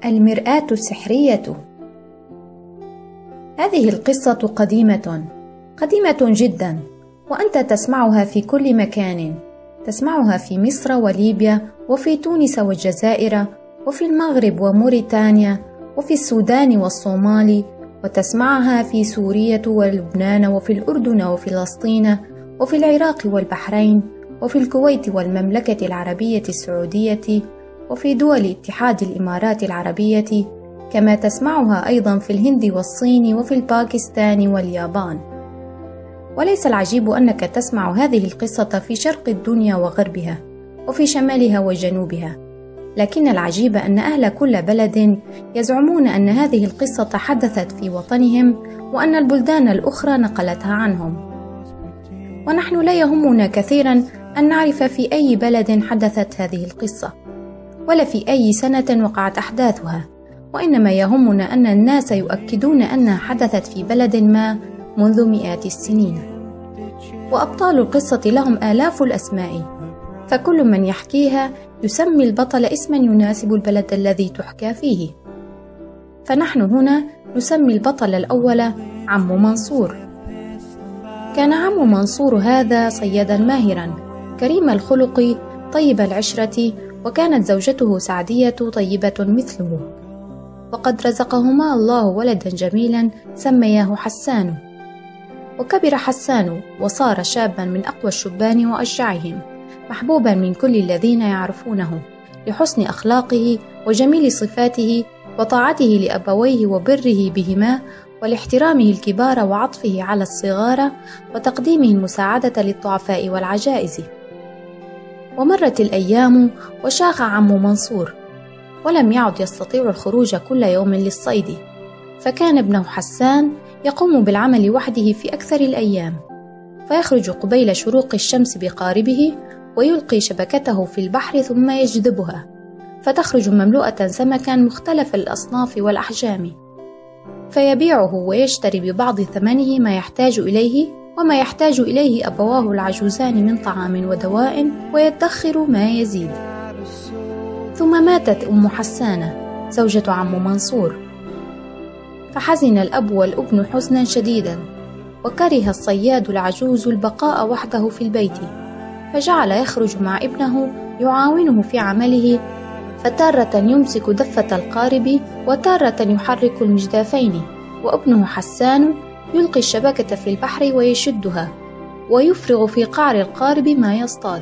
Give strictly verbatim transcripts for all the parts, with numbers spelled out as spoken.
المرآة السحرية. هذه القصة قديمة قديمة جدا، وأنت تسمعها في كل مكان. تسمعها في مصر وليبيا وفي تونس والجزائر وفي المغرب وموريتانيا وفي السودان والصومال، وتسمعها في سوريا ولبنان وفي الأردن وفلسطين وفي العراق والبحرين وفي الكويت والمملكة العربية السعودية وفي دول اتحاد الإمارات العربية، كما تسمعها أيضا في الهند والصين وفي الباكستان واليابان. وليس العجيب أنك تسمع هذه القصة في شرق الدنيا وغربها وفي شمالها وجنوبها، لكن العجيب أن أهل كل بلد يزعمون أن هذه القصة حدثت في وطنهم وأن البلدان الأخرى نقلتها عنهم. ونحن لا يهمنا كثيرا أن نعرف في أي بلد حدثت هذه القصة ولا في أي سنة وقعت أحداثها، وإنما يهمنا أن الناس يؤكدون أنها حدثت في بلد ما منذ مئات السنين. وأبطال القصة لهم آلاف الأسماء، فكل من يحكيها يسمي البطل اسما يناسب البلد الذي تحكى فيه. فنحن هنا نسمي البطل الأول عم منصور. كان عم منصور هذا صيادا ماهرا كريم الخلق طيب العشرة، وكانت زوجته سعدية طيبة مثله، وقد رزقهما الله ولدا جميلا سمياه حسان. وكبر حسان وصار شابا من أقوى الشبان وأشجعهم، محبوبا من كل الذين يعرفونه لحسن أخلاقه وجميل صفاته وطاعته لأبويه وبره بهما ولاحترامه الكبار وعطفه على الصغار وتقديمه المساعدة للضعفاء والعجائز. ومرت الأيام وشاخ عم منصور، ولم يعد يستطيع الخروج كل يوم للصيد، فكان ابنه حسان يقوم بالعمل وحده في أكثر الأيام، فيخرج قبيل شروق الشمس بقاربه ويلقي شبكته في البحر ثم يجذبها، فتخرج مملوءة سمكا مختلف الأصناف والأحجام، فيبيعه ويشتري ببعض ثمنه ما يحتاج إليه وما يحتاج إليه أبواه العجوزان من طعام ودواء، ويدخر ما يزيد. ثم ماتت أم حسان زوجة عم منصور، فحزن الأب والابن حزنا شديدا، وكره الصياد العجوز البقاء وحده في البيت، فجعل يخرج مع ابنه يعاونه في عمله، فتارة يمسك دفة القارب وتارة يحرك المجدافين، وابنه حسان يلقي الشبكة في البحر ويشدها ويفرغ في قعر القارب ما يصطاد.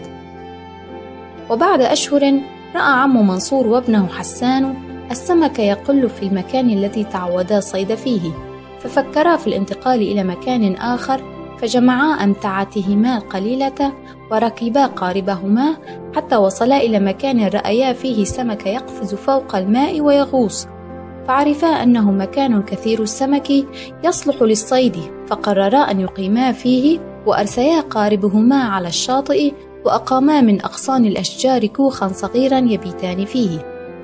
وبعد أشهر رأى عم منصور وابنه حسان السمك يقل في المكان الذي تعودا الصيد فيه، ففكرا في الانتقال إلى مكان آخر، فجمعا أمتعتهما القليلة وركبا قاربهما حتى وصلا إلى مكان رأيا فيه السمك يقفز فوق الماء ويغوص، فعرفا أنه مكان كثير السمك يصلح للصيد، فقررا أن يقيما فيه، وأرسيا قاربهما على الشاطئ، وأقاما من أغصان الأشجار كوخا صغيرا يبيتان فيه.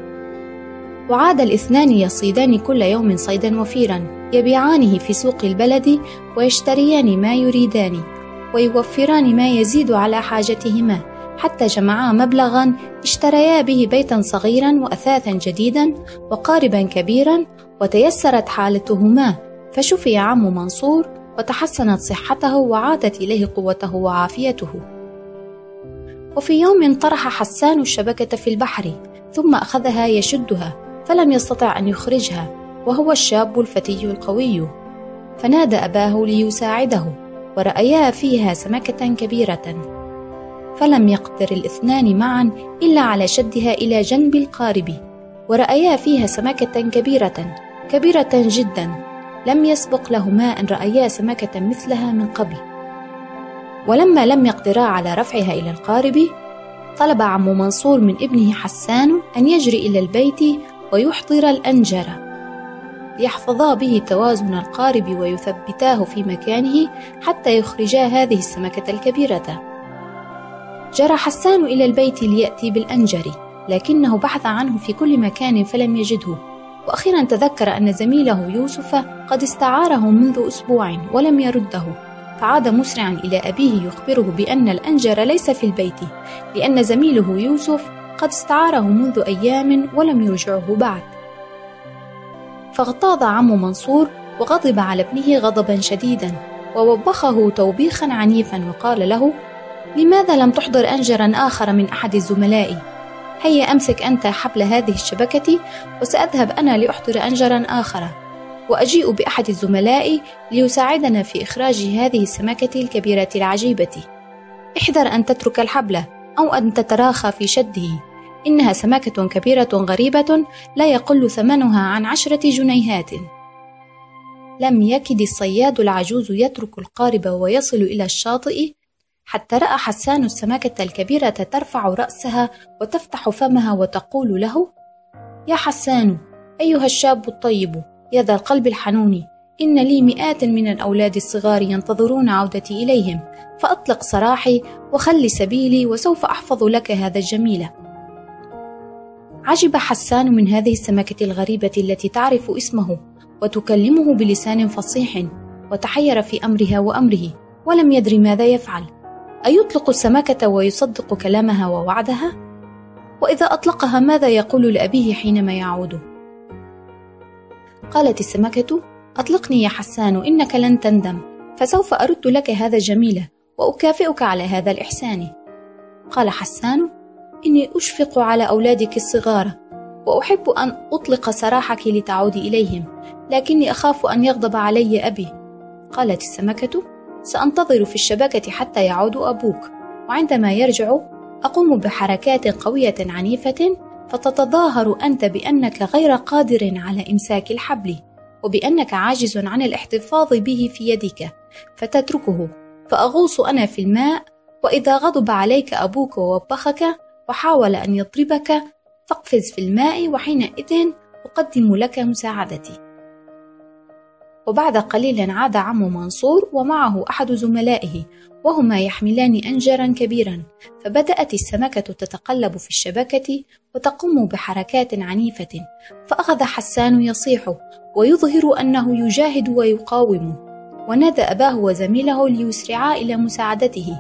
وعاد الاثنان يصيدان كل يوم صيدا وفيرا، يبيعانه في سوق البلد ويشتريان ما يريدان ويوفران ما يزيد على حاجتهما، حتى جمعا مبلغا اشتريا به بيتا صغيرا وأثاثا جديدا وقاربا كبيرا، وتيسرت حالتهما، فشفي عم منصور وتحسنت صحته وعادت إليه قوته وعافيته. وفي يوم طرح حسان الشبكة في البحر، ثم أخذها يشدها، فلم يستطع أن يخرجها وهو الشاب الفتي القوي، فنادى أباه ليساعده، ورأيا فيها سمكة كبيرة، فلم يقدر الاثنان معا إلا على شدها إلى جنب القارب، ورأيا فيها سمكة كبيرة كبيرة جدا، لم يسبق لهما أن رأيا سمكة مثلها من قبل. ولما لم يقدرا على رفعها إلى القارب، طلب عم منصور من ابنه حسان أن يجري إلى البيت ويحضر الأنجر ليحفظا به توازن القارب ويثبتاه في مكانه حتى يخرجا هذه السمكة الكبيرة. جرى حسان إلى البيت ليأتي بالأنجر، لكنه بحث عنه في كل مكان فلم يجده، وأخيرا تذكر أن زميله يوسف قد استعاره منذ أسبوع ولم يرده، فعاد مسرعا إلى أبيه يخبره بأن الأنجر ليس في البيت، لأن زميله يوسف قد استعاره منذ أيام ولم يرجعه بعد. فاغتاظ عم منصور وغضب على ابنه غضبا شديدا، ووبخه توبيخا عنيفا وقال له: لماذا لم تحضر أنجرا آخر من أحد الزملاء؟ هيا أمسك أنت حبل هذه الشبكة، وسأذهب أنا لأحضر أنجرا آخر، وأجيء بأحد الزملاء ليساعدنا في إخراج هذه السمكة الكبيرة العجيبة. احذر أن تترك الحبل أو أن تتراخى في شده، إنها سمكة كبيرة غريبة لا يقل ثمنها عن عشرة جنيهات. لم يكد الصياد العجوز يترك القارب ويصل إلى الشاطئ حتى رأى حسان السمكة الكبيرة ترفع رأسها وتفتح فمها وتقول له: يا حسان، أيها الشاب الطيب، يا ذا القلب الحنون، إن لي مئات من الأولاد الصغار ينتظرون عودتي إليهم، فأطلق سراحي وخل سبيلي وسوف أحفظ لك هذا الجميل. عجب حسان من هذه السمكة الغريبة التي تعرف اسمه وتكلمه بلسان فصيح، وتحير في أمرها وأمره، ولم يدر ماذا يفعل. أيطلق السمكة ويصدق كلامها ووعدها؟ وإذا أطلقها ماذا يقول لأبيه حينما يعود؟ قالت السمكة: أطلقني يا حسان، إنك لن تندم، فسوف أرد لك هذا الجميل وأكافئك على هذا الإحسان. قال حسان: إني أشفق على أولادك الصغار، وأحب أن أطلق سراحك لتعودي إليهم، لكني أخاف أن يغضب علي أبي. قالت السمكة: سأنتظر في الشبكة حتى يعود أبوك، وعندما يرجع أقوم بحركات قوية عنيفة فتتظاهر أنت بأنك غير قادر على إمساك الحبل، وبأنك عاجز عن الاحتفاظ به في يدك، فتتركه، فأغوص أنا في الماء، وإذا غضب عليك أبوك ووبخك وحاول أن يضربك فاقفز في الماء، وحينئذ أقدم لك مساعدتي. وبعد قليل عاد عم منصور ومعه أحد زملائه، وهما يحملان أنجرا كبيرا، فبدأت السمكة تتقلب في الشبكة وتقوم بحركات عنيفة، فأخذ حسان يصيح ويظهر أنه يجاهد ويقاوم، ونادى أباه وزميله ليسرعا إلى مساعدته.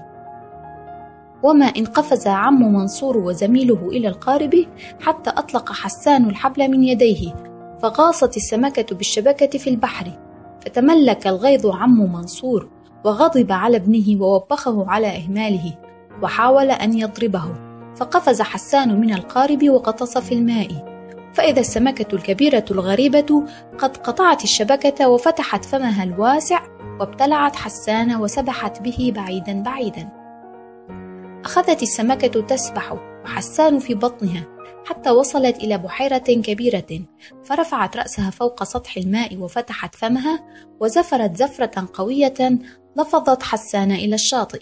وما إن قفز عم منصور وزميله إلى القارب حتى أطلق حسان الحبل من يديه، فغاصت السمكة بالشبكة في البحر، فتملك الغيظ عم منصور وغضب على ابنه ووبخه على إهماله، وحاول أن يضربه، فقفز حسان من القارب وغطس في الماء، فإذا السمكة الكبيرة الغريبة قد قطعت الشبكة وفتحت فمها الواسع وابتلعت حسان وسبحت به بعيدا بعيدا. أخذت السمكة تسبح وحسان في بطنها حتى وصلت إلى بحيرة كبيرة، فرفعت رأسها فوق سطح الماء وفتحت فمها وزفرت زفرة قوية لفظت حسان إلى الشاطئ.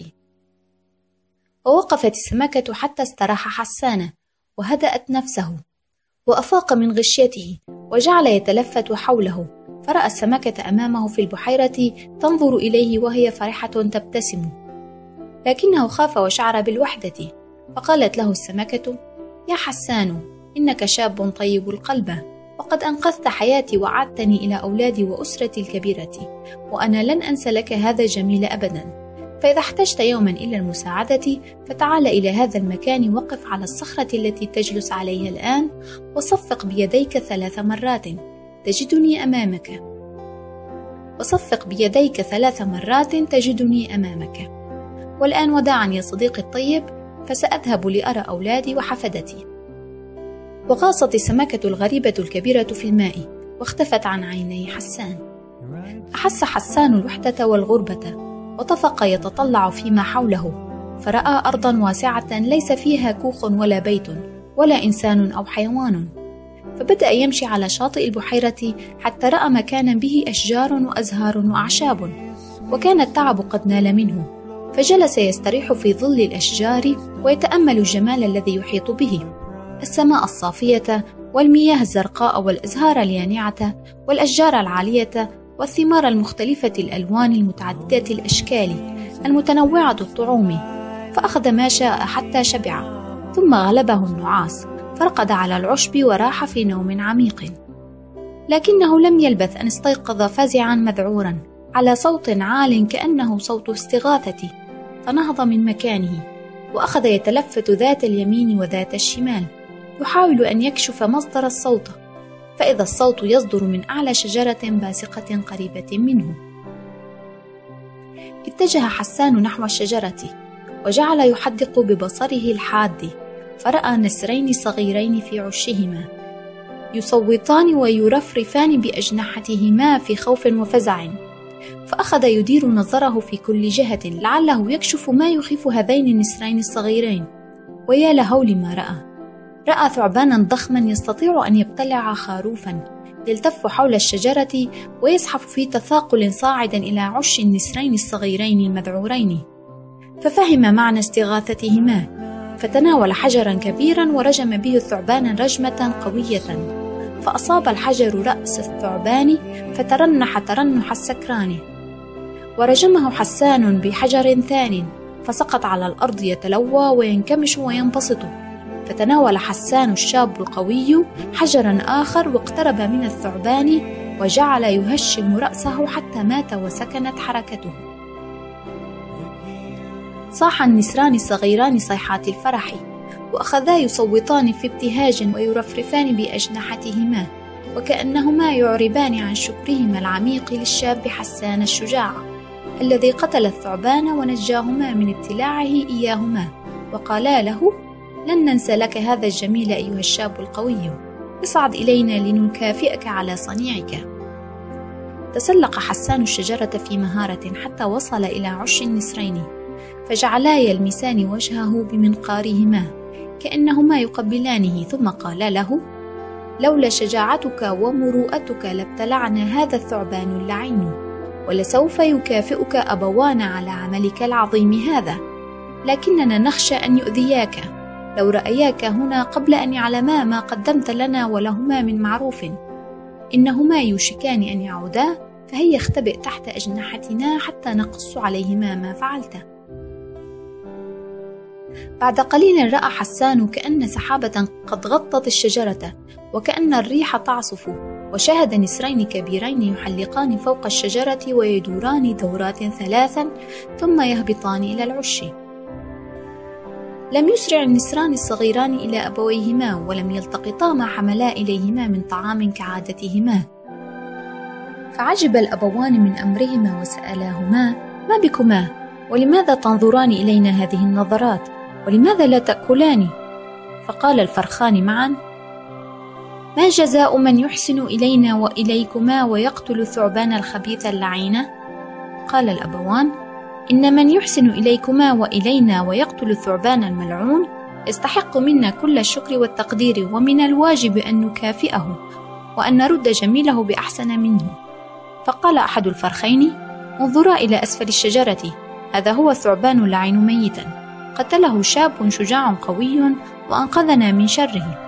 ووقفت السمكة حتى استراح حسان وهدأت نفسه، وأفاق من غشيته وجعل يتلفت حوله، فرأى السمكة أمامه في البحيرة تنظر إليه وهي فرحة تبتسم، لكنه خاف وشعر بالوحدة، فقالت له السمكة: يا حسان، إنك شاب طيب القلب، وقد أنقذت حياتي وعدتني إلى أولادي وأسرتي الكبيرة، وأنا لن أنسى لك هذا الجميل أبدا. فإذا احتجت يوما إلى المساعدة فتعال إلى هذا المكان، وقف على الصخرة التي تجلس عليها الآن، وصفق بيديك ثلاث مرات تجدني أمامك، وصفق بيديك ثلاث مرات تجدني أمامك. والآن وداعا يا صديقي الطيب، فسأذهب لأرى أولادي وحفدتي. وغاصت السمكة الغريبة الكبيرة في الماء واختفت عن عيني حسان. أحس حسان الوحدة والغربة، وطفق يتطلع فيما حوله، فرأى أرضا واسعة ليس فيها كوخ ولا بيت ولا إنسان أو حيوان، فبدأ يمشي على شاطئ البحيرة حتى رأى مكانا به أشجار وأزهار وأعشاب، وكان التعب قد نال منه، فجلس يستريح في ظل الأشجار ويتأمل الجمال الذي يحيط به، السماء الصافية والمياه الزرقاء والأزهار اليانعة والأشجار العالية والثمار المختلفة الألوان المتعددة الأشكال المتنوعة الطعوم. فأخذ ما شاء حتى شبع، ثم غلبه النعاس فرقد على العشب وراح في نوم عميق. لكنه لم يلبث أن استيقظ فزعا مذعورا على صوت عال كأنه صوت استغاثة، فنهض من مكانه وأخذ يتلفت ذات اليمين وذات الشمال، يحاول أن يكشف مصدر الصوت، فإذا الصوت يصدر من أعلى شجرة باسقة قريبة منه. اتجه حسان نحو الشجرة وجعل يحدق ببصره الحاد، فرأى نسرين صغيرين في عشهما يصوتان ويرفرفان بأجنحتهما في خوف وفزع، فأخذ يدير نظره في كل جهة لعله يكشف ما يخيف هذين النسرين الصغيرين. ويا لهول ما رأى! رأى ثعبانا ضخما يستطيع أن يبتلع خروفا يلتف حول الشجرة ويزحف في تثاقل صاعدا إلى عش النسرين الصغيرين المذعورين، ففهم معنى استغاثتهما، فتناول حجرا كبيرا ورجم به الثعبان رجمة قوية، فأصاب الحجر رأس الثعبان فترنح ترنح السكران. ورجمه حسان بحجر ثان فسقط على الأرض يتلوى وينكمش وينبسط، فتناول حسان الشاب القوي حجرا آخر واقترب من الثعبان وجعل يهشم رأسه حتى مات وسكنت حركته. صاح النسران الصغيران صيحات الفرح، وأخذا يصوتان في ابتهاج ويرفرفان بأجنحتهما، وكأنهما يعربان عن شكرهما العميق للشاب حسان الشجاع الذي قتل الثعبان ونجاهما من ابتلاعه إياهما، وقالا له: لن ننسى لك هذا الجميل أيها الشاب القوي، اصعد إلينا لنكافئك على صنيعك. تسلق حسان الشجرة في مهارة حتى وصل إلى عش النسرين، فجعلا يلمسان وجهه بمنقارهما كأنهما يقبلانه، ثم قال له: لولا شجاعتك ومروءتك لابتلعنا هذا الثعبان اللعين، ولسوف يكافئك أبوان على عملك العظيم هذا، لكننا نخشى أن يؤذياك لو رأياك هنا قبل أن يعلما ما قدمت لنا ولهما من معروف، إنهما يوشكان أن يعودا، فهيا اختبئ تحت أجنحتنا حتى نقص عليهما ما فعلت. بعد قليل رأى حسان كأن سحابة قد غطت الشجرة وكأن الريح تعصف، وشاهد نسرين كبيرين يحلقان فوق الشجرة ويدوران دورات ثلاثا ثم يهبطان إلى العش. لم يسرع النسران الصغيران إلى أبويهما ولم يلتقطا ما حملا إليهما من طعام كعادتهما، فعجب الأبوان من أمرهما وسألاهما: ما بكما؟ ولماذا تنظران إلينا هذه النظرات؟ ولماذا لا تأكلان؟ فقال الفرخان معا: ما جزاء من يحسن إلينا وإليكما ويقتل الثعبان الخبيث اللعين؟ قال الأبوان: إن من يحسن إليكما وإلينا ويقتل الثعبان الملعون يستحق منا كل الشكر والتقدير، ومن الواجب أن نكافئه وأن نرد جميله بأحسن منه. فقال أحد الفرخين: انظرا إلى أسفل الشجرة، هذا هو الثعبان اللعين ميتا، قتله شاب شجاع قوي وأنقذنا من شره.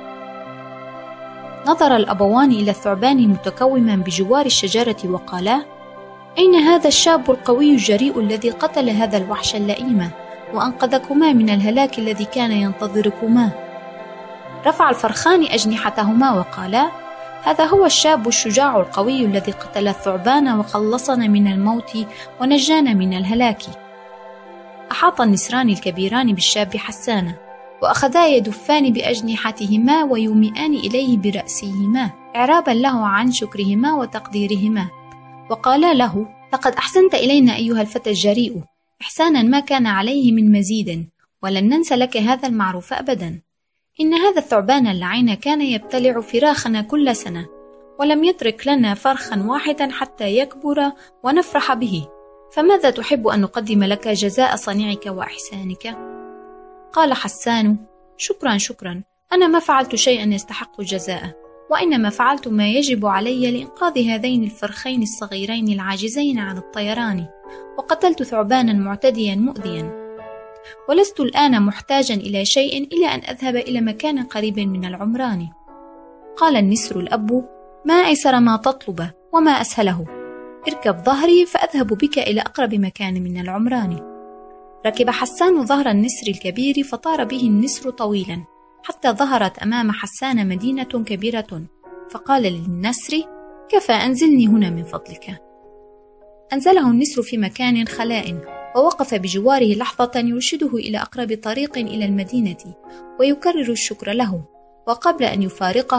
نظر الأبوان إلى الثعبان متكوما بجوار الشجرة وقالا: أين هذا الشاب القوي الجريء الذي قتل هذا الوحش اللئيم وأنقذكما من الهلاك الذي كان ينتظركما؟ رفع الفرخان أجنحتهما وقالا: هذا هو الشاب الشجاع القوي الذي قتل الثعبان وخلصنا من الموت ونجانا من الهلاك. أحاط النسران الكبيران بالشاب حسان، وأخذا يدفان بأجنحتهما ويومئان إليه برأسيهما إعرابا له عن شكرهما وتقديرهما، وقالا له: لقد أحسنت إلينا أيها الفتى الجريء، إحسانا ما كان عليه من مزيد، ولن ننسى لك هذا المعروف أبدا. إن هذا الثعبان اللعين كان يبتلع فراخنا كل سنة، ولم يترك لنا فرخا واحدا حتى يكبر ونفرح به، فماذا تحب أن نقدم لك جزاء صنيعك وإحسانك؟ قال حسان: شكرا شكرا، أنا ما فعلت شيئا يستحق الجزاء، وإنما فعلت ما يجب علي لإنقاذ هذين الفرخين الصغيرين العاجزين عن الطيران، وقتلت ثعبانا معتديا مؤذيا، ولست الآن محتاجا إلى شيء إلا أن أذهب إلى مكان قريب من العمران. قال النسر الأب: ما أيسر ما تطلب وما أسهله، اركب ظهري فأذهب بك إلى أقرب مكان من العمران. ركب حسان ظهر النسر الكبير فطار به النسر طويلا حتى ظهرت أمام حسان مدينة كبيرة، فقال للنسر: كفى، أنزلني هنا من فضلك. أنزله النسر في مكان خلاء، ووقف بجواره لحظة يرشده إلى أقرب طريق إلى المدينة ويكرر الشكر له، وقبل أن يفارقه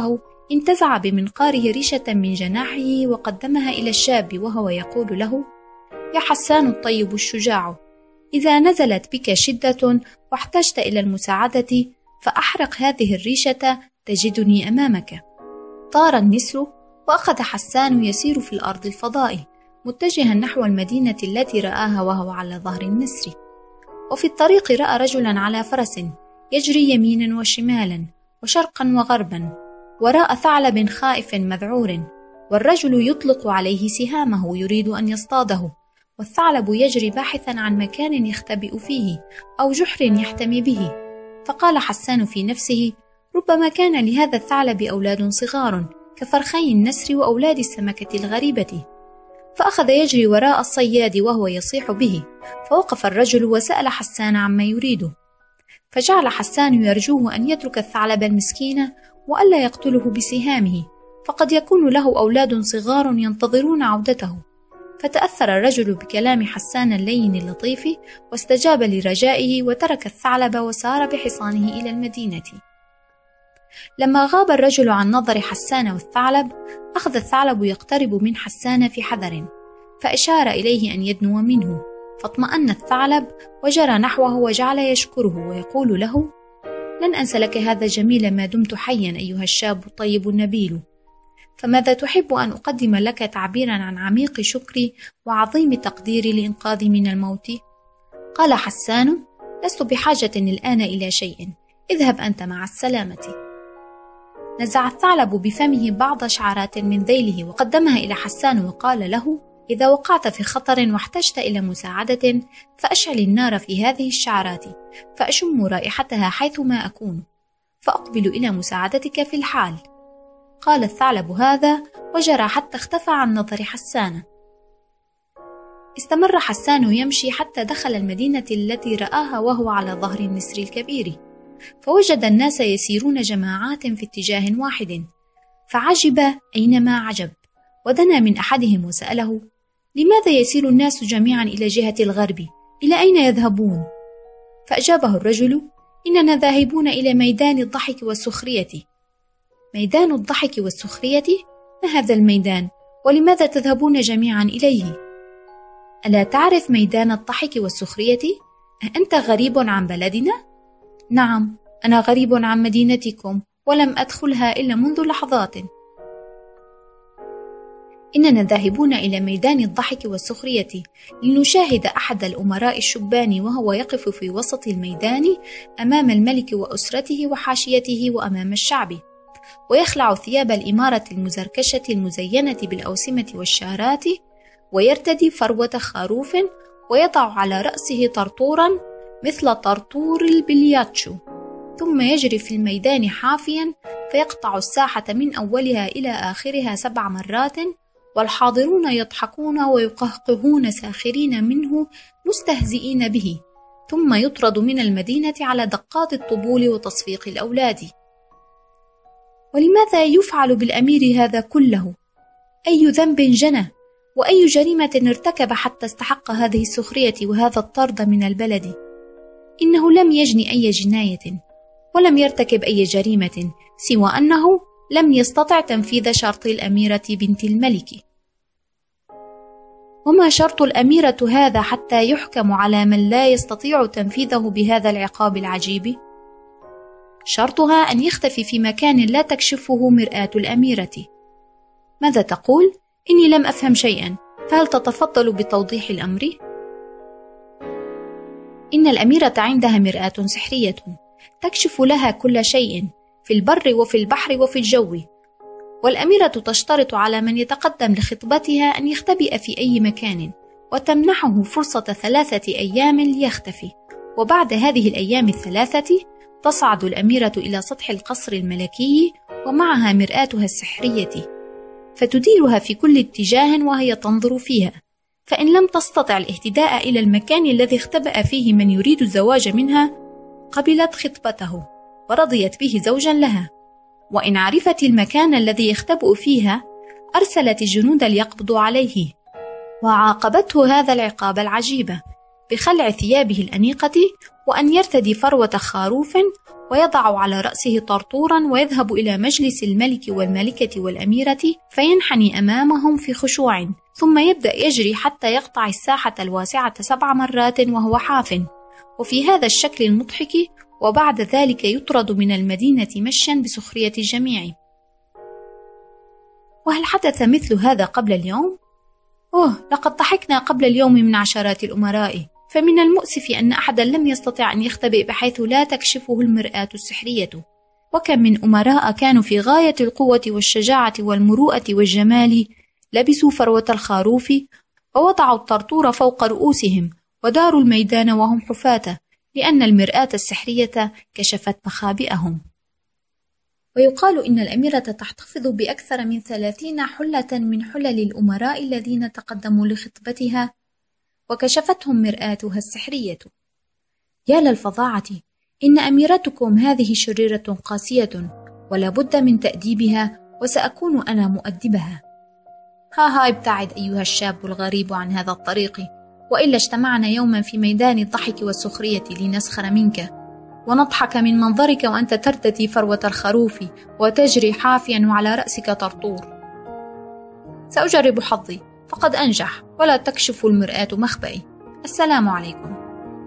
انتزع بمنقاره ريشة من جناحه وقدمها إلى الشاب وهو يقول له: يا حسان الطيب الشجاع، إذا نزلت بك شدة واحتجت إلى المساعدة فأحرق هذه الريشة تجدني أمامك. طار النسر، وأخذ حسان يسير في الأرض الفضاء متجها نحو المدينة التي رآها وهو على ظهر النسر. وفي الطريق رأى رجلا على فرس يجري يمينا وشمالا وشرقا وغربا وراء ثعلب خائف مذعور، والرجل يطلق عليه سهامه يريد أن يصطاده، والثعلب يجري باحثا عن مكان يختبئ فيه أو جحر يحتمي به. فقال حسان في نفسه: ربما كان لهذا الثعلب أولاد صغار كفرخي النسر وأولاد السمكة الغريبة. فأخذ يجري وراء الصياد وهو يصيح به، فوقف الرجل وسأل حسان عما يريده، فجعل حسان يرجوه أن يترك الثعلب المسكين وألا يقتله بسهامه، فقد يكون له أولاد صغار ينتظرون عودته. فتأثر الرجل بكلام حسان اللين اللطيف واستجاب لرجائه وترك الثعلب وسار بحصانه إلى المدينة. لما غاب الرجل عن نظر حسان والثعلب، أخذ الثعلب يقترب من حسان في حذر، فأشار إليه أن يدنو منه، فاطمأن الثعلب وجرى نحوه وجعل يشكره ويقول له: لن أنسى لك هذا الجميل ما دمت حيا أيها الشاب الطيب النبيل، فماذا تحب أن أقدم لك تعبيرا عن عميق شكري وعظيم تقديري لإنقاذي من الموت؟ قال حسان: لست بحاجة الآن إلى شيء، اذهب أنت مع السلامة. نزع الثعلب بفمه بعض شعرات من ذيله وقدمها إلى حسان وقال له: إذا وقعت في خطر واحتجت إلى مساعدة فأشعل النار في هذه الشعرات فأشم رائحتها حيثما أكون، فأقبل إلى مساعدتك في الحال. قال الثعلب هذا وجرى حتى اختفى عن نظر حسان. استمر حسان يمشي حتى دخل المدينة التي رآها وهو على ظهر النسر الكبير، فوجد الناس يسيرون جماعات في اتجاه واحد، فعجب أينما عجب، ودنا من أحدهم وسأله: لماذا يسير الناس جميعا إلى جهة الغرب؟ إلى أين يذهبون؟ فأجابه الرجل: إننا ذاهبون إلى ميدان الضحك والسخرية. ميدان الضحك والسخرية؟ ما هذا الميدان؟ ولماذا تذهبون جميعا إليه؟ ألا تعرف ميدان الضحك والسخرية؟ أأنت غريب عن بلدنا؟ نعم، أنا غريب عن مدينتكم ولم أدخلها إلا منذ لحظات. إننا ذاهبون إلى ميدان الضحك والسخرية لنشاهد أحد الأمراء الشبان وهو يقف في وسط الميدان أمام الملك وأسرته وحاشيته وأمام الشعب، ويخلع ثياب الإمارة المزركشة المزينة بالأوسمة والشارات، ويرتدي فروة خروف، ويضع على رأسه طرطورا مثل طرطور البلياتشو، ثم يجري في الميدان حافيا فيقطع الساحة من أولها إلى آخرها سبع مرات، والحاضرون يضحكون ويقهقهون ساخرين منه مستهزئين به، ثم يطرد من المدينة على دقات الطبول وتصفيق الأولاد. ولماذا يفعل بالأمير هذا كله؟ أي ذنب جنى؟ وأي جريمة ارتكب حتى استحق هذه السخرية وهذا الطرد من البلد؟ إنه لم يجني أي جناية ولم يرتكب أي جريمة سوى أنه لم يستطع تنفيذ شرط الأميرة بنت الملك. وما شرط الأميرة هذا حتى يحكم على من لا يستطيع تنفيذه بهذا العقاب العجيب؟ شرطها أن يختفي في مكان لا تكشفه مرآة الأميرة. ماذا تقول؟ إني لم أفهم شيئا، فهل تتفضل بتوضيح الأمر؟ إن الأميرة عندها مرآة سحرية تكشف لها كل شيء في البر وفي البحر وفي الجو، والأميرة تشترط على من يتقدم لخطبتها أن يختبئ في أي مكان، وتمنحه فرصة ثلاثة أيام ليختفي، وبعد هذه الأيام الثلاثة تصعد الأميرة إلى سطح القصر الملكي ومعها مرآتها السحرية، فتديرها في كل اتجاه وهي تنظر فيها، فإن لم تستطع الاهتداء إلى المكان الذي اختبأ فيه من يريد الزواج منها قبلت خطبته ورضيت به زوجا لها، وإن عرفت المكان الذي يختبئ فيها أرسلت الجنود ليقبضوا عليه، وعاقبته هذا العقاب العجيب، بخلع ثيابه الأنيقة وأن يرتدي فروة خروف ويضع على رأسه طرطورا ويذهب إلى مجلس الملك والملكة والأميرة فينحني أمامهم في خشوع، ثم يبدأ يجري حتى يقطع الساحة الواسعة سبع مرات وهو حاف، وفي هذا الشكل المضحك، وبعد ذلك يطرد من المدينة مشيا بسخرية الجميع. وهل حدث مثل هذا قبل اليوم؟ أوه، لقد ضحكنا قبل اليوم من عشرات الأمراء، فمن المؤسف أن أحدا لم يستطع أن يختبئ بحيث لا تكشفه المرآة السحرية. وكم من أمراء كانوا في غاية القوة والشجاعة والمروءة والجمال، لبسوا فروة الخروف ووضعوا الطرطور فوق رؤوسهم وداروا الميدان وهم حفاة، لأن المرآة السحرية كشفت مخابئهم. ويقال إن الأميرة تحتفظ بأكثر من ثلاثين حلة من حلل الأمراء الذين تقدموا لخطبتها وكشفتهم مرآتها السحرية. يا للفظاعة، إن أميرتكم هذه شريرة قاسية ولا بد من تأديبها، وسأكون أنا مؤدبها. ها ها ابتعد أيها الشاب الغريب عن هذا الطريق، وإلا اجتمعنا يوما في ميدان الضحك والسخرية لنسخر منك ونضحك من منظرك وأنت ترتدي فروة الخروف وتجري حافيا وعلى رأسك طرطور. سأجرب حظي فقد أنجح، ولا تكشف المرآة مخبئي. السلام عليكم.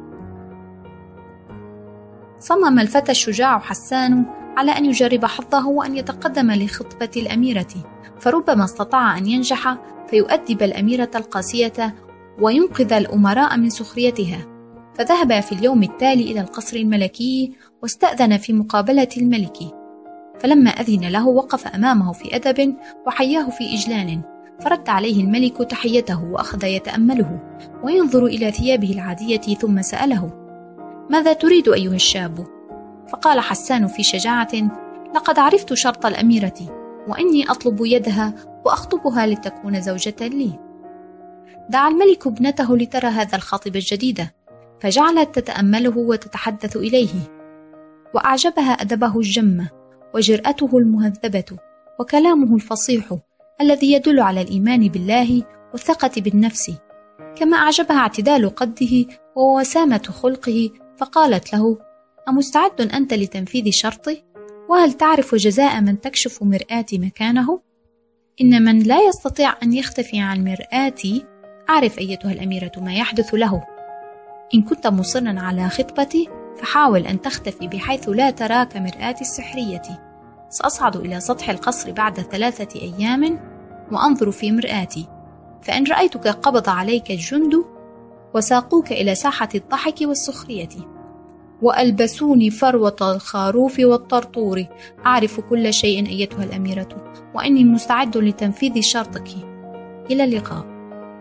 صمم الفتى الشجاع حسان على أن يجرب حظه وأن يتقدم لخطبة الأميرة، فربما استطاع أن ينجح فيؤدب الأميرة القاسية وينقذ الأمراء من سخريتها. فذهب في اليوم التالي إلى القصر الملكي واستأذن في مقابلة الملك، فلما أذن له وقف أمامه في أدب وحياه في إجلال، فرد عليه الملك تحيته وأخذ يتأمله وينظر إلى ثيابه العادية، ثم سأله: ماذا تريد أيها الشاب؟ فقال حسان في شجاعة: لقد عرفت شرط الأميرة، وإني أطلب يدها وأخطبها لتكون زوجة لي. دعا الملك ابنته لترى هذا الخاطب الجديد، فجعلت تتأمله وتتحدث إليه، وأعجبها أدبه الجم وجرأته المهذبة وكلامه الفصيح الذي يدل على الإيمان بالله والثقة بالنفس، كما أعجبها اعتدال قده ووسامة خلقه، فقالت له: أمستعد أنت لتنفيذ شرطي؟ وهل تعرف جزاء من تكشف مرآتي مكانه؟ إن من لا يستطيع أن يختفي عن مرآتي، أعرف أيتها الأميرة ما يحدث له. إن كنت مصرا على خطبتي فحاول أن تختفي بحيث لا تراك مرآتي السحرية. سأصعد إلى سطح القصر بعد ثلاثة أيام وأنظر في مرآتي، فإن رأيتك قبض عليك الجند وساقوك إلى ساحة الضحك والسخرية وألبسوني فروة الخروف والطرطور، أعرف كل شيء أيتها الأميرة، وإني مستعد لتنفيذ شرطك. إلى اللقاء.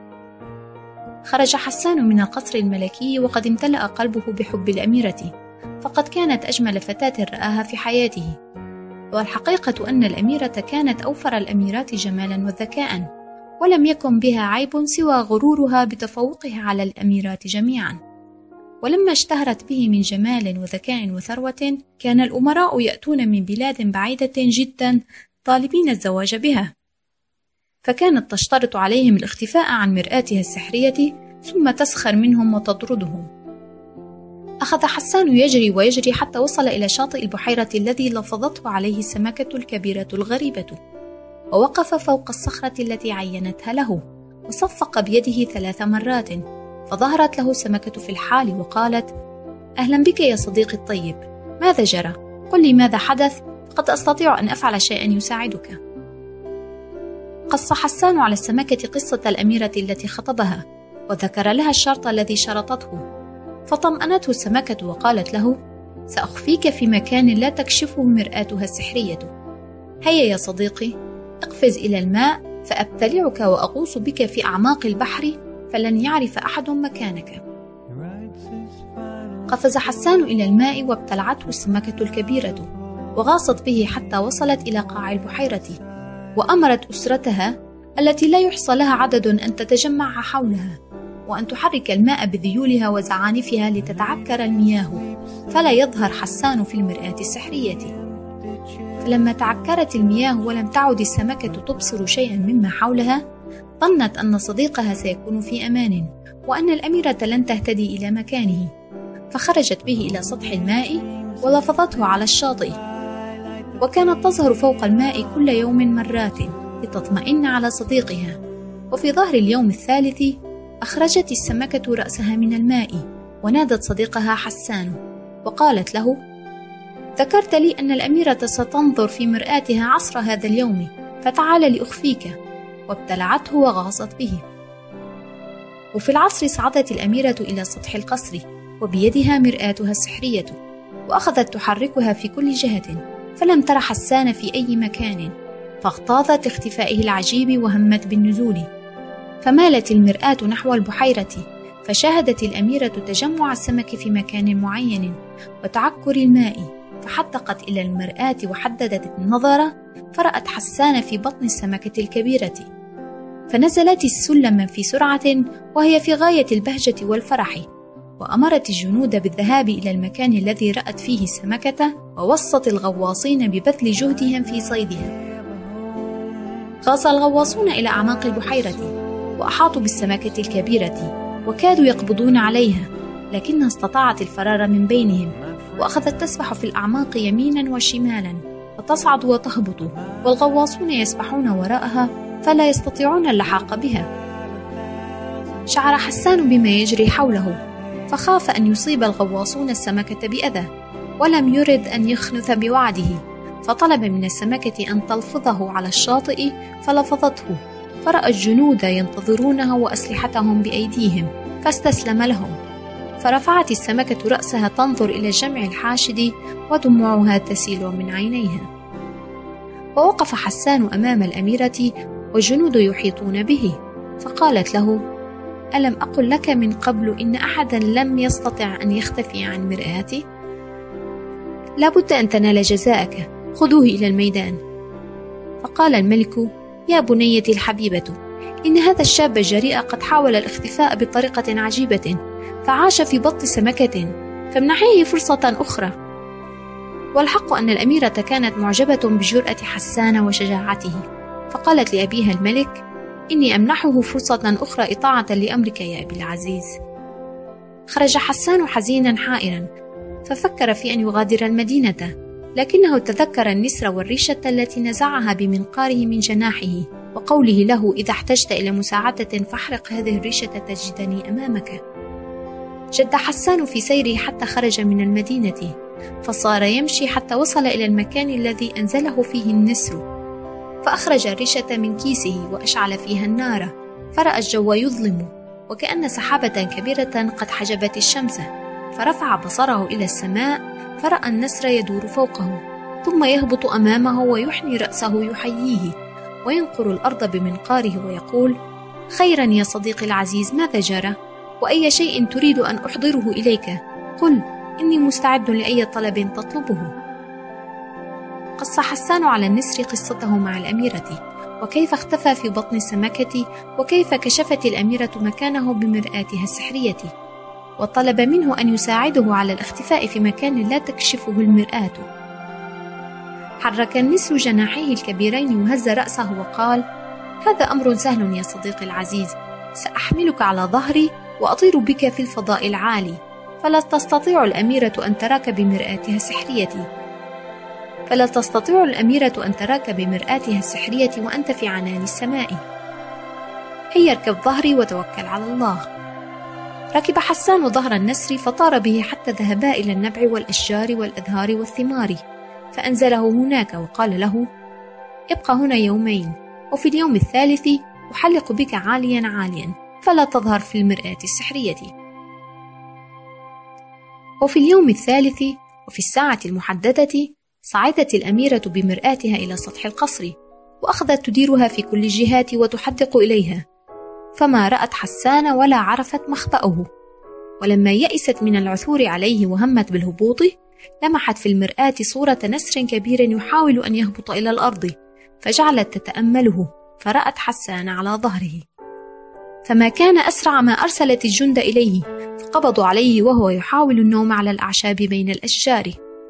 خرج حسان من القصر الملكي وقد امتلأ قلبه بحب الأميرة، فقد كانت أجمل فتاة رآها في حياته، والحقيقة أن الأميرة كانت أوفر الأميرات جمالا وذكاء، ولم يكن بها عيب سوى غرورها بتفوقها على الأميرات جميعا. ولما اشتهرت به من جمال وذكاء وثروة، كان الأمراء يأتون من بلاد بعيدة جدا طالبين الزواج بها، فكانت تشترط عليهم الاختفاء عن مرآتها السحرية، ثم تسخر منهم وتطردهم. أخذ حسان يجري ويجري حتى وصل إلى شاطئ البحيرة الذي لفظته عليه السمكة الكبيرة الغريبة، ووقف فوق الصخرة التي عينتها له، وصفق بيده ثلاث مرات، فظهرت له السمكة في الحال وقالت: أهلا بك يا صديقي الطيب، ماذا جرى؟ قل لي ماذا حدث، فقد أستطيع أن أفعل شيئا يساعدك. قص حسان على السمكة قصة الأميرة التي خطبها، وذكر لها الشرط الذي شرطته، فطمأنته السمكة وقالت له: سأخفيك في مكان لا تكشفه مرآتها السحرية. هيا يا صديقي، اقفز إلى الماء فأبتلعك وأغوص بك في أعماق البحر، فلن يعرف أحد مكانك. قفز حسان إلى الماء وابتلعته السمكة الكبيرة، وغاصت به حتى وصلت إلى قاع البحيرة، وأمرت أسرتها التي لا يحصى لها عدد أن تتجمع حولها، وأن تحرك الماء بذيولها وزعانفها لتتعكر المياه، فلا يظهر حسان في المرآة السحرية. فلما تعكرت المياه ولم تعد السمكة تبصر شيئا مما حولها، ظنت أن صديقها سيكون في أمان، وأن الأميرة لن تهتدي إلى مكانه، فخرجت به إلى سطح الماء ولفظته على الشاطئ، وكانت تظهر فوق الماء كل يوم مرات لتطمئن على صديقها. وفي ظهر اليوم الثالث أخرجت السمكة رأسها من الماء ونادت صديقها حسان وقالت له: ذكرت لي أن الأميرة ستنظر في مرآتها عصر هذا اليوم، فتعال لأخفيك. وابتلعته وغاصت به. وفي العصر صعدت الأميرة إلى سطح القصر وبيدها مرآتها السحرية، وأخذت تحركها في كل جهة، فلم تر حسان في أي مكان، فاغتاظت لاختفائه العجيب وهمت بالنزول. فمالت المرآة نحو البحيرة، فشاهدت الأميرة تجمع السمك في مكان معين وتعكر الماء، فحدقت إلى المرآة وحددت النظر، فرأت حسان في بطن السمكة الكبيرة، فنزلت السلم في سرعة وهي في غاية البهجة والفرح، وأمرت الجنود بالذهاب إلى المكان الذي رأت فيه السمكة، ووصت الغواصين ببذل جهدهم في صيدها. غاص الغواصون إلى أعماق البحيرة وأحاطوا بالسمكة الكبيرة وكادوا يقبضون عليها، لكنها استطاعت الفرار من بينهم، وأخذت تسبح في الأعماق يمينا وشمالا، وتصعد وتهبط، والغواصون يسبحون وراءها فلا يستطيعون اللحاق بها. شعر حسان بما يجري حوله، فخاف أن يصيب الغواصون السمكة بأذى، ولم يرد أن يخنث بوعده، فطلب من السمكة أن تلفظه على الشاطئ، فلفظته، فرأى الجنود ينتظرونه وأسلحتهم بأيديهم، فاستسلم لهم. فرفعت السمكة رأسها تنظر إلى الجمع الحاشد، ودموعها تسيل من عينيها. ووقف حسان أمام الأميرة والجنود يحيطون به، فقالت له: ألم أقل لك من قبل إن أحدا لم يستطع أن يختفي عن مرآتي؟ لابد أن تنال جزاءك، خذوه إلى الميدان. فقال الملك: يا بنيتي الحبيبة، إن هذا الشاب الجريء قد حاول الاختفاء بطريقة عجيبة، فعاش في بطن سمكة، فامنحيه فرصة أخرى. والحق أن الأميرة كانت معجبة بجرأة حسان وشجاعته، فقالت لأبيها الملك: إني أمنحه فرصة أخرى إطاعة لأمرك يا أبي العزيز. خرج حسان حزينا حائرا، ففكر في أن يغادر المدينة، لكنه تذكر النسر والريشة التي نزعها بمنقاره من جناحه، وقوله له: إذا احتجت إلى مساعدة فاحرق هذه الريشة تجدني أمامك. جد حسان في سيره حتى خرج من المدينة، فصار يمشي حتى وصل إلى المكان الذي أنزله فيه النسر، فأخرج الريشة من كيسه وأشعل فيها النار، فرأى الجو يظلم وكأن سحابة كبيرة قد حجبت الشمس، فرفع بصره إلى السماء فرأى النسر يدور فوقه، ثم يهبط أمامه ويحني رأسه يحييه، وينقر الأرض بمنقاره ويقول: خيرا يا صديقي العزيز، ماذا جرى؟ وأي شيء تريد أن أحضره إليك؟ قل، إني مستعد لأي طلب تطلبه. قص حسان على النسر قصته مع الأميرة، وكيف اختفى في بطن السمكة، وكيف كشفت الأميرة مكانه بمرآتها السحرية، وطلب منه أن يساعده على الاختفاء في مكان لا تكشفه المرآة. حرك النسر جناحيه الكبيرين وهز رأسه وقال: هذا أمر سهل يا صديقي العزيز، سأحملك على ظهري وأطير بك في الفضاء العالي، فلا تستطيع الأميرة أن تراك بمرآتها السحرية فلا تستطيع الأميرة أن تراك بمرآتها السحرية وأنت في عنان السماء. هيا اركب ظهري وتوكل على الله. ركب حسان ظهر النسر فطار به حتى ذهبا إلى النبع والأشجار والأزهار والثمار، فأنزله هناك وقال له: ابق هنا يومين، وفي اليوم الثالث أحلق بك عاليا عاليا، فلا تظهر في المرآة السحرية. وفي اليوم الثالث وفي الساعة المحددة صعدت الأميرة بمرآتها إلى سطح القصر، وأخذت تديرها في كل الجهات وتحدق إليها، فما رأت حسان ولا عرفت مخبأه. ولما يئست من العثور عليه وهمت بالهبوط، لمحت في المرآة صورة نسر كبير يحاول أن يهبط إلى الأرض، فجعلت تتأمله، فرأت حسان على ظهره، فما كان أسرع ما أرسلت الجند إليه، فقبضوا عليه وهو يحاول النوم على الأعشاب بين الأشجار.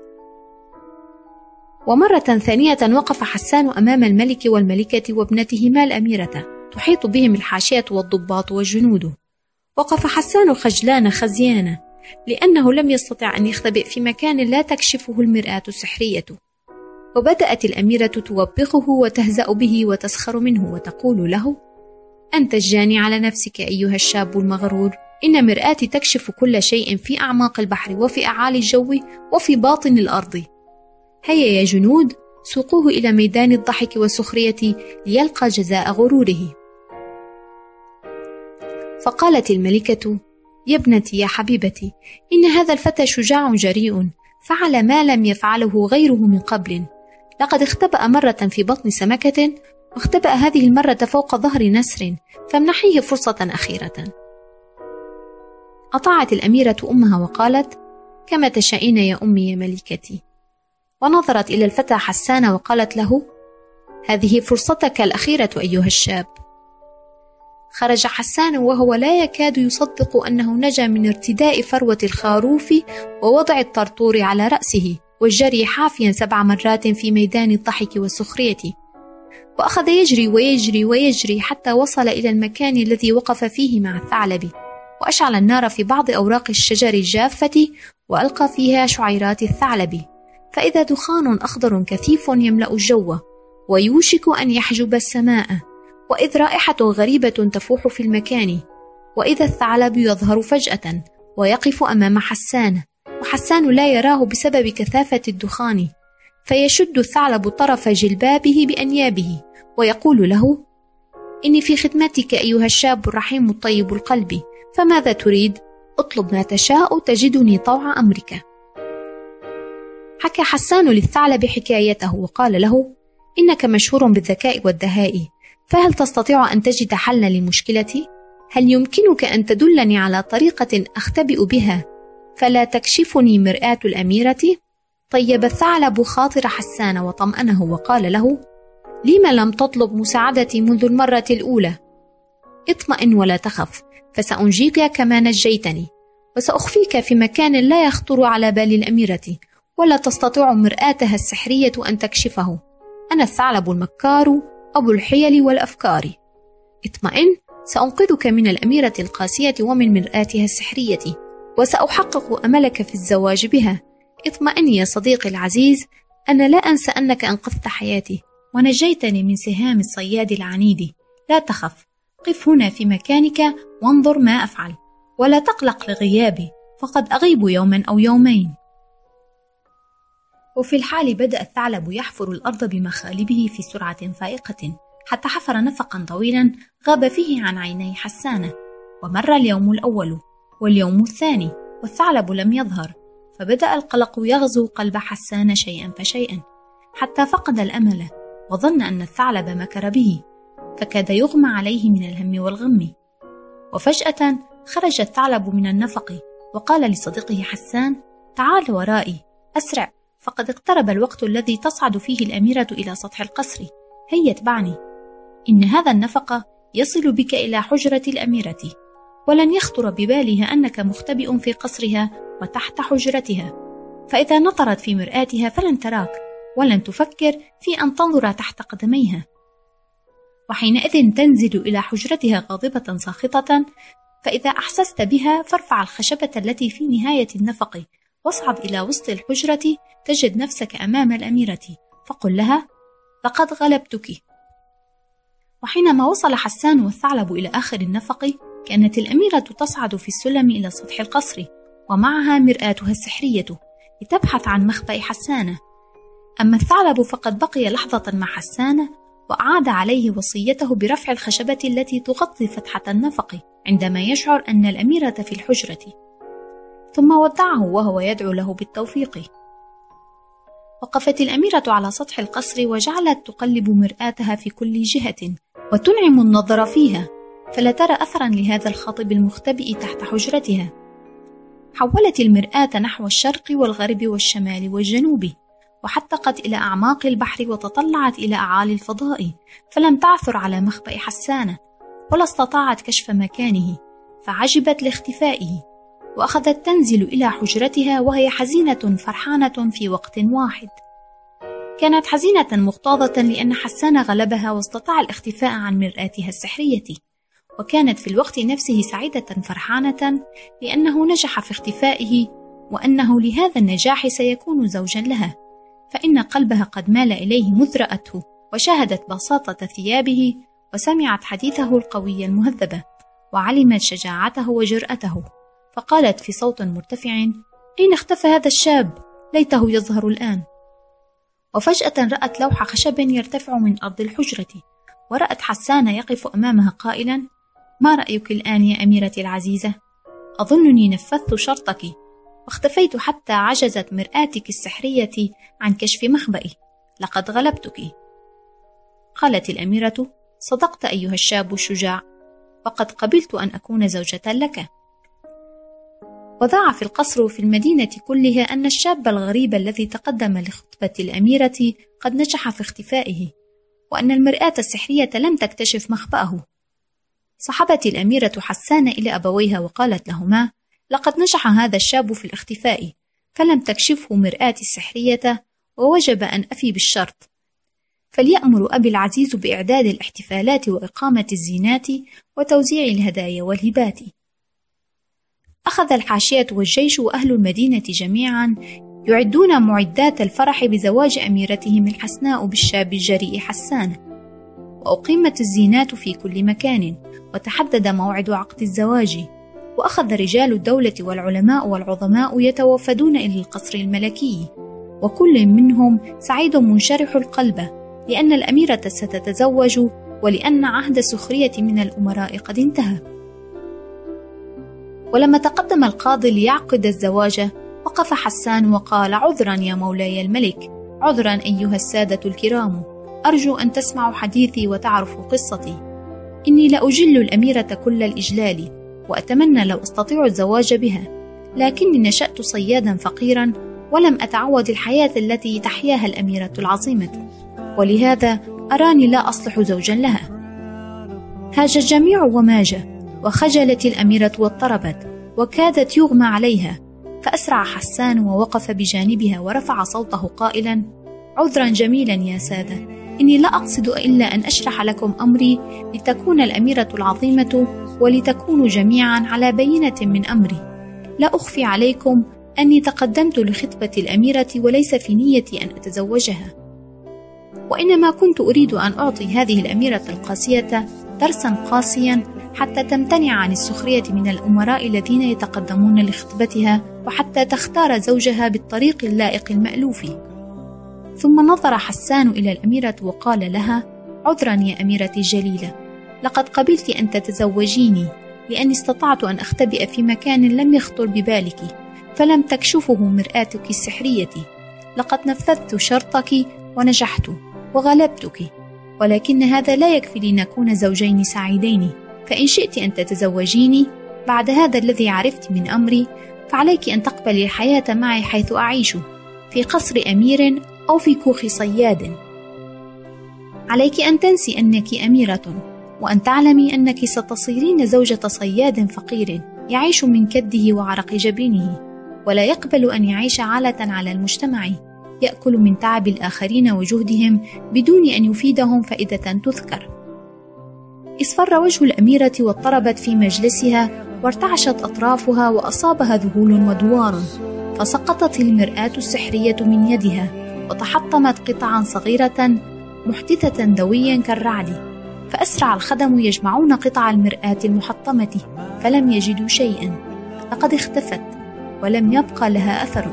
ومرة ثانية وقف حسان أمام الملك والملكة وابنتهما الأميرة، تحيط بهم الحاشية والضباط والجنود، وقف حسان خجلان خزيانا، لأنه لم يستطع أن يختبئ في مكان لا تكشفه المرآة السحرية. وبدأت الأميرة توبخه وتهزأ به وتسخر منه وتقول له: أنت الجاني على نفسك أيها الشاب المغرور، إن مرآتي تكشف كل شيء في أعماق البحر وفي أعالي الجو وفي باطن الأرض. هيا يا جنود، سوقوه إلى ميدان الضحك والسخرية ليلقى جزاء غروره. فقالت الملكة: يا ابنتي يا حبيبتي، إن هذا الفتى شجاع جريء، فعل ما لم يفعله غيره من قبل. لقد اختبأ مرة في بطن سمكة، واختبأ هذه المرة فوق ظهر نسر، فامنحيه فرصة أخيرة. أطاعت الأميرة أمها وقالت: كما تشائين يا أمي يا ملكتي. ونظرت إلى الفتى حسان وقالت له: هذه فرصتك الأخيرة أيها الشاب. خرج حسان وهو لا يكاد يصدق أنه نجا من ارتداء فروة الخروف ووضع الطرطور على رأسه والجري حافيا سبع مرات في ميدان الضحك والسخرية. وأخذ يجري ويجري ويجري حتى وصل إلى المكان الذي وقف فيه مع الثعلب، وأشعل النار في بعض أوراق الشجر الجافة وألقى فيها شعيرات الثعلب، فإذا دخان أخضر كثيف يملأ الجو ويوشك أن يحجب السماء، وإذ رائحة غريبة تفوح في المكان، وإذا الثعلب يظهر فجأة ويقف أمام حسان، وحسان لا يراه بسبب كثافة الدخان، فيشد الثعلب طرف جلبابه بأنيابه ويقول له: إني في خدمتك أيها الشاب الرحيم الطيب القلب، فماذا تريد؟ اطلب ما تشاء تجدني طوع أمرك. حكى حسان للثعلب حكايته وقال له: إنك مشهور بالذكاء والدهاء، فهل تستطيع أن تجد حلا لمشكلتي؟ هل يمكنك أن تدلني على طريقة أختبئ بها فلا تكشفني مرآة الأميرة؟ طيب الثعلب خاطر حسان وطمأنه وقال له: لم لم تطلب مساعدتي منذ المرة الأولى؟ اطمئن ولا تخف، فسأنجيك كما نجيتني، وسأخفيك في مكان لا يخطر على بال الأميرة، ولا تستطيع مرآتها السحرية أن تكشفه. أنا الثعلب المكار أبو الحيل والأفكار. اطمئن، سأنقذك من الأميرة القاسية ومن مرآتها السحرية، وسأحقق أملك في الزواج بها. اطمئن يا صديقي العزيز، أنا لا أنسى أنك أنقذت حياتي ونجيتني من سهام الصياد العنيد. لا تخف، قف هنا في مكانك وانظر ما أفعل، ولا تقلق لغيابي، فقد أغيب يوما أو يومين. وفي الحال بدأ الثعلب يحفر الأرض بمخالبه في سرعة فائقة، حتى حفر نفقا طويلا غاب فيه عن عيني حسان. ومر اليوم الأول واليوم الثاني والثعلب لم يظهر، فبدأ القلق يغزو قلب حسان شيئا فشيئا، حتى فقد الأمل وظن أن الثعلب مكر به، فكاد يغمى عليه من الهم والغم. وفجأة خرج الثعلب من النفق وقال لصديقه حسان: تعال ورائي، أسرع، فقد اقترب الوقت الذي تصعد فيه الأميرة إلى سطح القصر، هيا اتبعني. إن هذا النفق يصل بك إلى حجرة الأميرة، ولن يخطر ببالها أنك مختبئ في قصرها وتحت حجرتها، فإذا نظرت في مرآتها فلن تراك، ولن تفكر في أن تنظر تحت قدميها. وحينئذ تنزل إلى حجرتها غاضبة ساخطة، فإذا أحسست بها فارفع الخشبة التي في نهاية النفق واصعد إلى وسط الحجرة، تجد نفسك أمام الأميرة، فقل لها: لقد غلبتك. وحينما وصل حسان والثعلب إلى آخر النفق، كانت الأميرة تصعد في السلم إلى سطح القصر، ومعها مرآتها السحرية لتبحث عن مخبأ حسان. أما الثعلب فقد بقي لحظة مع حسان، وأعاد عليه وصيته برفع الخشبة التي تغطي فتحة النفق عندما يشعر أن الأميرة في الحجرة، ثم ودعه وهو يدعو له بالتوفيق. وقفت الأميرة على سطح القصر وجعلت تقلب مرآتها في كل جهة وتنعم النظر فيها، فلا ترى أثرا لهذا الخاطب المختبئ تحت حجرتها. حولت المرآة نحو الشرق والغرب والشمال والجنوب، وحتقت إلى أعماق البحر وتطلعت إلى أعالي الفضاء، فلم تعثر على مخبأ حسان، ولا استطاعت كشف مكانه، فعجبت لاختفائه، وأخذت تنزل إلى حجرتها وهي حزينة فرحانة في وقت واحد. كانت حزينة مغتاظة لأن حسان غلبها واستطاع الاختفاء عن مرآتها السحرية، وكانت في الوقت نفسه سعيدة فرحانة لأنه نجح في اختفائه، وأنه لهذا النجاح سيكون زوجا لها، فإن قلبها قد مال إليه مذ رأته وشاهدت بساطة ثيابه وسمعت حديثه القوي المهذب، وعلمت شجاعته وجرأته، فقالت في صوت مرتفع: أين اختفى هذا الشاب؟ ليته يظهر الآن. وفجأة رأت لوح خشب يرتفع من أرض الحجرة، ورأت حسان يقف أمامها قائلا: ما رأيك الآن يا أميرتي العزيزة؟ أظنني نفذت شرطك، واختفيت حتى عجزت مرآتك السحرية عن كشف مخبئي، لقد غلبتك. قالت الأميرة: صدقت أيها الشاب الشجاع، وقد قبلت أن أكون زوجة لك. وذاع في القصر في المدينة كلها أن الشاب الغريب الذي تقدم لخطبة الأميرة قد نجح في اختفائه، وأن المرآة السحرية لم تكتشف مخبأه. صحبت الأميرة حسان إلى أبويها وقالت لهما: لقد نجح هذا الشاب في الاختفاء، فلم تكشفه مرآتي السحرية، ووجب أن أفي بالشرط، فليأمر أبي العزيز بإعداد الاحتفالات وإقامة الزينات وتوزيع الهدايا والهبات. أخذ الحاشية والجيش وأهل المدينة جميعا يعدون معدات الفرح بزواج أميرتهم الحسناء بالشاب الجريء حسان، وأقيمت الزينات في كل مكان، وتحدد موعد عقد الزواج، وأخذ رجال الدولة والعلماء والعظماء يتوافدون إلى القصر الملكي، وكل منهم سعيد منشرح القلب لأن الأميرة ستتزوج، ولأن عهد السخرية من الأمراء قد انتهى. ولما تقدم القاضي ليعقد الزواج، وقف حسان وقال: عذرا يا مولاي الملك، عذرا أيها السادة الكرام، أرجو أن تسمعوا حديثي وتعرفوا قصتي. إني لأجل الأميرة كل الإجلال، وأتمنى لو أستطيع الزواج بها، لكني نشأت صيادا فقيرا، ولم أتعود الحياة التي تحياها الأميرة العظيمة، ولهذا أراني لا أصلح زوجا لها. هاج الجميع وماج، وخجلت الأميرة واضطربت، وكادت يغمى عليها، فأسرع حسان ووقف بجانبها ورفع صوته قائلا: عذرا جميلا يا سادة، إني لا أقصد إلا أن أشرح لكم أمري لتكون الأميرة العظيمة ولتكونوا جميعا على بينة من أمري. لا أخفي عليكم أني تقدمت لخطبة الأميرة وليس في نيتي أن أتزوجها، وإنما كنت أريد أن أعطي هذه الأميرة القاسية درسا قاسيا حتى تمتنع عن السخرية من الأمراء الذين يتقدمون لخطبتها، وحتى تختار زوجها بالطريق اللائق المألوف. ثم نظر حسان إلى الأميرة وقال لها: عذرا يا أميرتي الجليلة، لقد قبلت أن تتزوجيني، لأني استطعت أن أختبئ في مكان لم يخطر ببالك، فلم تكشفه مرآتك السحرية. لقد نفذت شرطك ونجحت وغلبتك، ولكن هذا لا يكفي لنكون زوجين سعيدين، فإن شئت أن تتزوجيني بعد هذا الذي عرفت من أمري، فعليك أن تقبلي الحياة معي حيث أعيش، في قصر أمير أو في كوخ صياد. عليك أن تنسي أنك أميرة، وأن تعلمي أنك ستصيرين زوجة صياد فقير يعيش من كده وعرق جبينه، ولا يقبل أن يعيش عالة على المجتمع، يأكل من تعب الآخرين وجهدهم بدون أن يفيدهم فائدة تذكر. اصفر وجه الأميرة واضطربت في مجلسها، وارتعشت أطرافها وأصابها ذهول ودوار، فسقطت المرآة السحرية من يدها، وتحطمت قطعا صغيرة محدثة دويا كالرعد، فأسرع الخدم يجمعون قطع المرآة المحطمة، فلم يجدوا شيئا، لقد اختفت ولم يبقى لها أثر.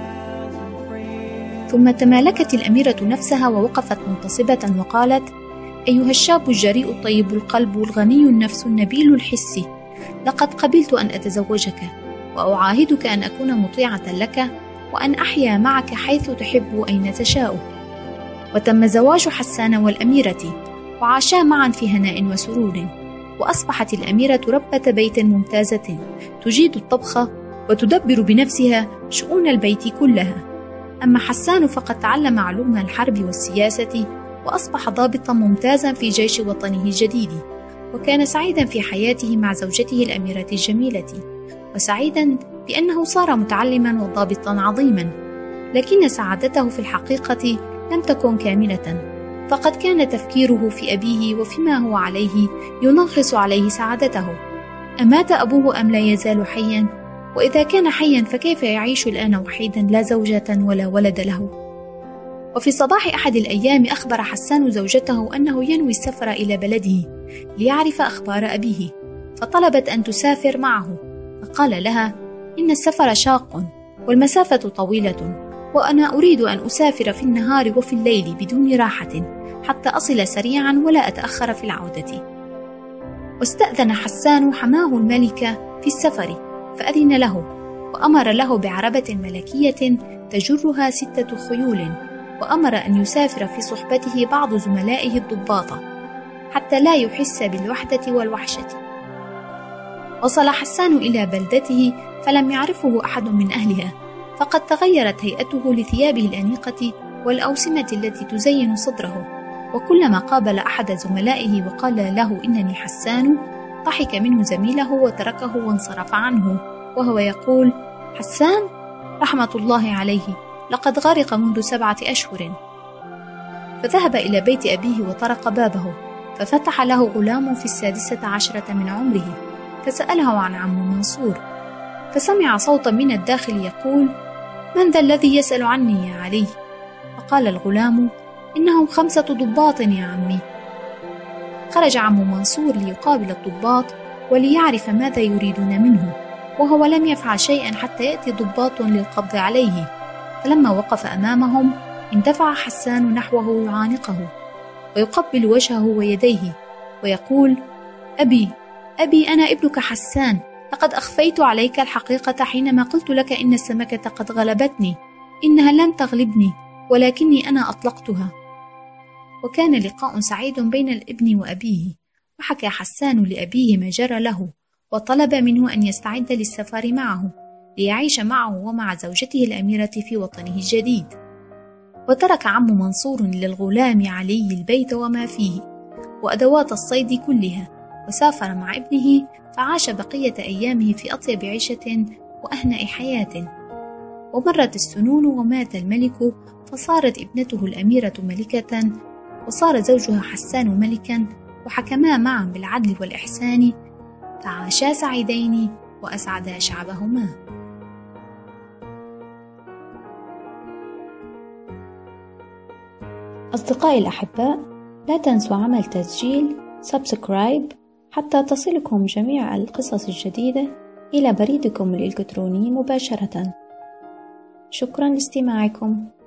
ثم تمالكت الأميرة نفسها ووقفت منتصبة وقالت: أيها الشاب الجريء الطيب القلب الغني النفس النبيل الحس، لقد قبلت أن أتزوجك، وأعاهدك أن أكون مطيعة لك، وأن أحيا معك حيث تحب وأين تشاء. وتم زواج حسان والأميرة، وعاشا معا في هناء وسرور، وأصبحت الأميرة ربة بيت ممتازة تجيد الطبخ وتدبر بنفسها شؤون البيت كلها. أما حسان فقد تعلم علوم الحرب والسياسة، وأصبح ضابطا ممتازا في جيش وطنه الجديد، وكان سعيدا في حياته مع زوجته الأميرة الجميلة، وسعيدا بأنه صار متعلما وضابطا عظيما. لكن سعادته في الحقيقة لم تكن كاملة، فقد كان تفكيره في أبيه وفيما هو عليه ينغص عليه سعادته. أمات أبوه أم لا يزال حيا؟ وإذا كان حيا فكيف يعيش الآن وحيدا لا زوجة ولا ولد له؟ وفي صباح أحد الأيام أخبر حسان زوجته أنه ينوي السفر إلى بلده ليعرف أخبار أبيه، فطلبت أن تسافر معه، فقال لها: إن السفر شاق والمسافة طويلة، وأنا أريد أن أسافر في النهار وفي الليل بدون راحة حتى أصل سريعا ولا أتأخر في العودة. واستأذن حسان حماه الملكة في السفر فأذن له، وأمر له بعربة ملكية تجرها ستة خيول، وأمر أن يسافر في صحبته بعض زملائه الضباط حتى لا يحس بالوحدة والوحشة. وصل حسان إلى بلدته فلم يعرفه أحد من أهلها، فقد تغيرت هيئته لثيابه الأنيقة والأوسمة التي تزين صدره، وكلما قابل أحد زملائه وقال له: إنني حسان، ضحك منه زميله وتركه وانصرف عنه وهو يقول: حسان رحمة الله عليه لقد غرق منذ سبعة أشهر. فذهب إلى بيت أبيه وطرق بابه، ففتح له غلام في السادسة عشرة من عمره، فسأله عن عم منصور، فسمع صوتا من الداخل يقول: من ذا الذي يسأل عني يا علي؟ فقال الغلام: إنهم خمسة ضباط يا عمي. خرج عم منصور ليقابل الضباط وليعرف ماذا يريدون منه، وهو لم يفعل شيئا حتى يأتي ضباط للقبض عليه. فلما وقف أمامهم اندفع حسان نحوه يعانقه ويقبل وجهه ويديه ويقول: أبي أبي أنا ابنك حسان، لقد أخفيت عليك الحقيقة حينما قلت لك إن السمكة قد غلبتني. إنها لم تغلبني ولكني أنا أطلقتها. وكان لقاء سعيد بين الابن وأبيه، وحكى حسان لأبيه ما جرى له، وطلب منه أن يستعد للسفر معه ليعيش معه ومع زوجته الأميرة في وطنه الجديد. وترك عم منصور للغلام علي البيت وما فيه وأدوات الصيد كلها، وسافر مع ابنه، فعاش بقية أيامه في أطيب عيشة وأهنأ حياة. ومرت السنون ومات الملك، فصارت ابنته الأميرة ملكة، وصار زوجها حسان ملكا، وحكما معا بالعدل والإحسان، فعاشا سعيدين وأسعدا شعبهما. أصدقائي الأحباء، لا تنسوا عمل تسجيل سبسكرايب حتى تصلكم جميع القصص الجديدة إلى بريدكم الإلكتروني مباشرة. شكرا لاستماعكم.